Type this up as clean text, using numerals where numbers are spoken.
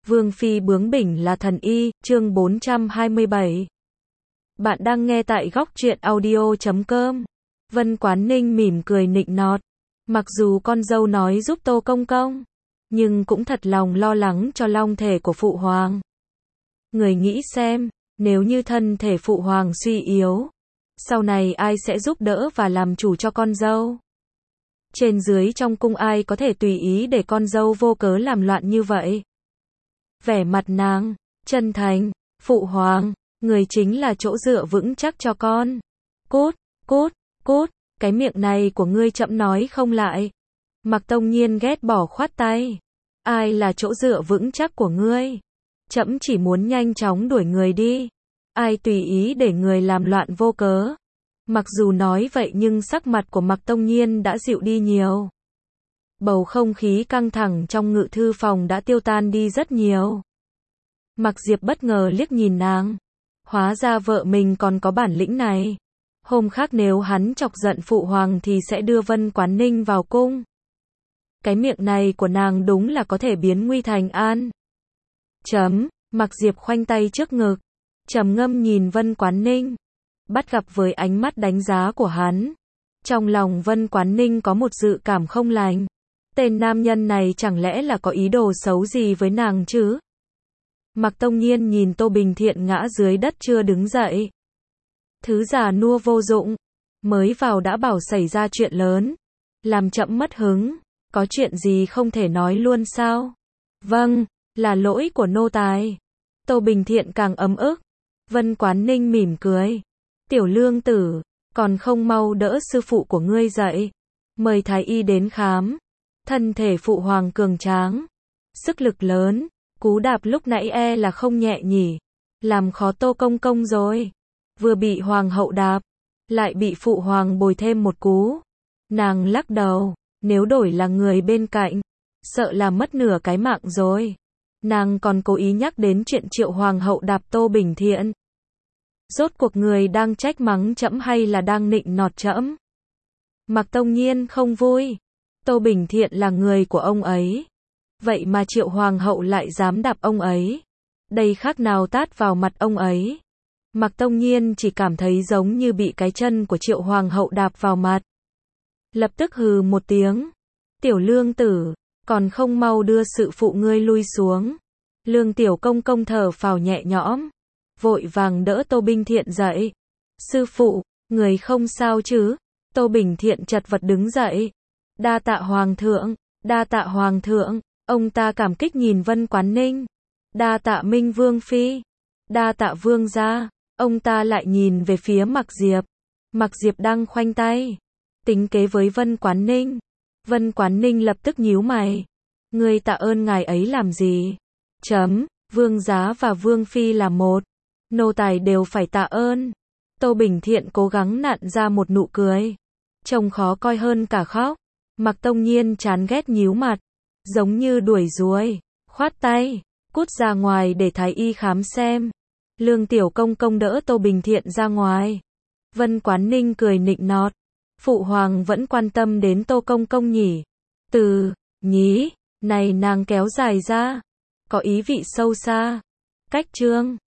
Vương phi bướng bỉnh là thần y, chương 427. Bạn đang nghe tại góc truyện audio.com. Vân Quán Ninh mỉm cười nịnh nọt. Mặc dù con dâu nói giúp Tô Công Công, nhưng cũng thật lòng lo lắng cho long thể của phụ hoàng. Người nghĩ xem, nếu như thân thể phụ hoàng suy yếu, sau này ai sẽ giúp đỡ và làm chủ cho con dâu? Trên dưới trong cung ai có thể tùy ý để con dâu vô cớ làm loạn như vậy? Vẻ mặt nàng chân thành, phụ hoàng, người chính là chỗ dựa vững chắc cho con. Cút, cút, cút, cái miệng này của ngươi chậm nói không lại. Mạc Tông Nhiên ghét bỏ khoát tay. Ai là chỗ dựa vững chắc của ngươi? Trẫm chỉ muốn nhanh chóng đuổi người đi. Ai tùy ý để người làm loạn vô cớ? Mặc dù nói vậy nhưng sắc mặt của Mạc Tông Nhiên đã dịu đi nhiều. Bầu không khí căng thẳng trong ngự thư phòng đã tiêu tan đi rất nhiều. Mạc Diệp bất ngờ liếc nhìn nàng. Hóa ra vợ mình còn có bản lĩnh này. Hôm khác nếu hắn chọc giận phụ hoàng thì sẽ đưa Vân Quán Ninh vào cung. Cái miệng này của nàng đúng là có thể biến nguy thành an. Mạc Diệp khoanh tay trước ngực, trầm ngâm nhìn Vân Quán Ninh. Bắt gặp với ánh mắt đánh giá của hắn, trong lòng Vân Quán Ninh có một dự cảm không lành. Tên nam nhân này chẳng lẽ là có ý đồ xấu gì với nàng chứ? Mạc Tông Nhiên nhìn Tô Bình Thiện ngã dưới đất chưa đứng dậy. Thứ già nua vô dụng, mới vào đã bảo xảy ra chuyện lớn, làm chậm mất hứng, có chuyện gì không thể nói luôn sao? Vâng, là lỗi của nô tài. Tô Bình Thiện càng ấm ức. Vân Quán Ninh mỉm cười. Tiểu lương tử, còn không mau đỡ sư phụ của ngươi dậy. Mời thái y đến khám. Thân thể phụ hoàng cường tráng, sức lực lớn, cú đạp lúc nãy là không nhẹ nhỉ. Làm khó Tô Công Công rồi. Vừa bị hoàng hậu đạp, lại bị phụ hoàng bồi thêm một cú. Nàng lắc đầu, nếu đổi là người bên cạnh, sợ là mất nửa cái mạng rồi. Nàng còn cố ý nhắc đến chuyện Triệu hoàng hậu đạp Tô Bình Thiện. Rốt cuộc người đang trách mắng trẫm hay là đang nịnh nọt trẫm? Mạc Tông Nhiên không vui. Tô Bình Thiện là người của ông ấy, vậy mà Triệu hoàng hậu lại dám đạp ông ấy. Đây khác nào tát vào mặt ông ấy. Mạc Tông Nhiên chỉ cảm thấy giống như bị cái chân của Triệu hoàng hậu đạp vào mặt. Lập tức hừ một tiếng. Tiểu lương tử, còn không mau đưa sự phụ ngươi lui xuống. Lương Tiểu Công Công thở phào nhẹ nhõm, vội vàng đỡ Tô Bình Thiện dậy. Sư phụ, người không sao chứ? Tô Bình Thiện chật vật đứng dậy. Đa tạ hoàng thượng, đa tạ hoàng thượng. Ông ta cảm kích nhìn Vân Quán Ninh. Đa tạ Minh Vương phi, đa tạ vương gia. Ông ta lại nhìn về phía Mạc Diệp. Mạc Diệp đang khoanh tay, tính kế với Vân Quán Ninh. Vân Quán Ninh lập tức nhíu mày. Ngươi tạ ơn ngài ấy làm gì? Vương giá và vương phi là một, nô tài đều phải tạ ơn. Tô Bình Thiện cố gắng nặn ra một nụ cười, trông khó coi hơn cả khóc. Mạc Tông Nhiên chán ghét nhíu mặt, giống như đuổi ruồi, khoát tay, cút ra ngoài để thái y khám xem. Lương Tiểu Công Công đỡ Tô Bình Thiện ra ngoài. Vân Quán Ninh cười nịnh nọt. Phụ hoàng vẫn quan tâm đến Tô Công Công nhỉ? Nhí, này nàng kéo dài ra, có ý vị sâu xa. Cách chương